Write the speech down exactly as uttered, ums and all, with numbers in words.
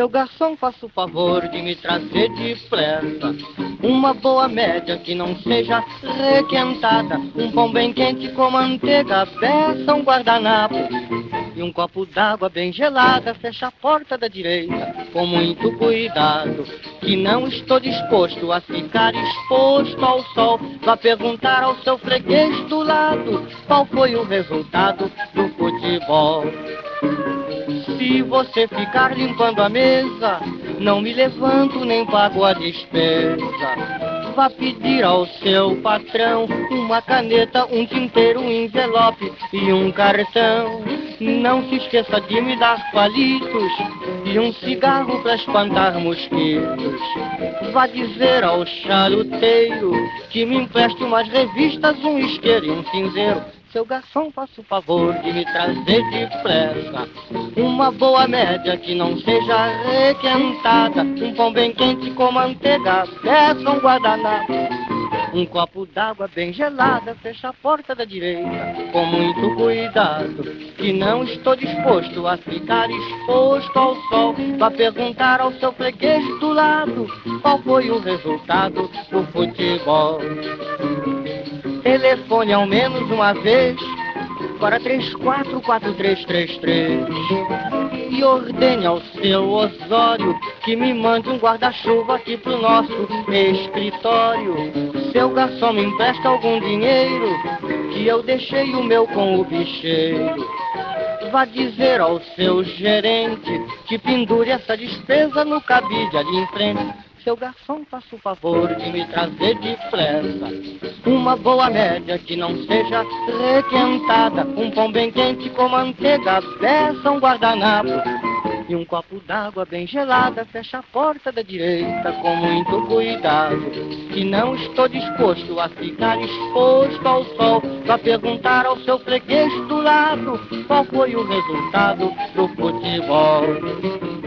Seu garçom, faça o favor de me trazer depressa uma boa média que não seja requentada, um pão bem quente com manteiga, beça, um guardanapo e um copo d'água bem gelada. Fecha a porta da direita com muito cuidado, que não estou disposto a ficar exposto ao sol. Vá perguntar ao seu freguês do lado qual foi o resultado do futebol. Se você ficar limpando a mesa, não me levanto nem pago a despesa. Vá pedir ao seu patrão uma caneta, um tinteiro, um envelope e um cartão. Não se esqueça de me dar palitos e um cigarro para espantar mosquitos. Vá dizer ao charuteiro que me empreste umas revistas, um isqueiro e um cinzeiro. Seu garçom, faça o favor de me trazer depressa uma boa média que não seja requentada, um pão bem quente com manteiga, peça um guardanapo, um copo d'água bem gelada. Fecha a porta da direita com muito cuidado, que não estou disposto a ficar exposto ao sol. Vá perguntar ao seu freguês do lado qual foi o resultado do futebol. Telefone ao menos uma vez para três quatro quatro três três três e ordene ao seu Osório que me mande um guarda-chuva aqui pro nosso escritório. Seu garçom, me empresta algum dinheiro, que eu deixei o meu com o bicheiro. Vá dizer ao seu gerente que pendure essa despesa no cabide ali em frente. Seu garçom, faça o favor de me trazer depressa uma boa média que não seja requentada, um pão bem quente com manteiga, beça, um guardanapo e um copo d'água bem gelada. Fecha a porta da direita com muito cuidado, que não estou disposto a ficar exposto ao sol. Vá perguntar ao seu freguês do lado qual foi o resultado do futebol.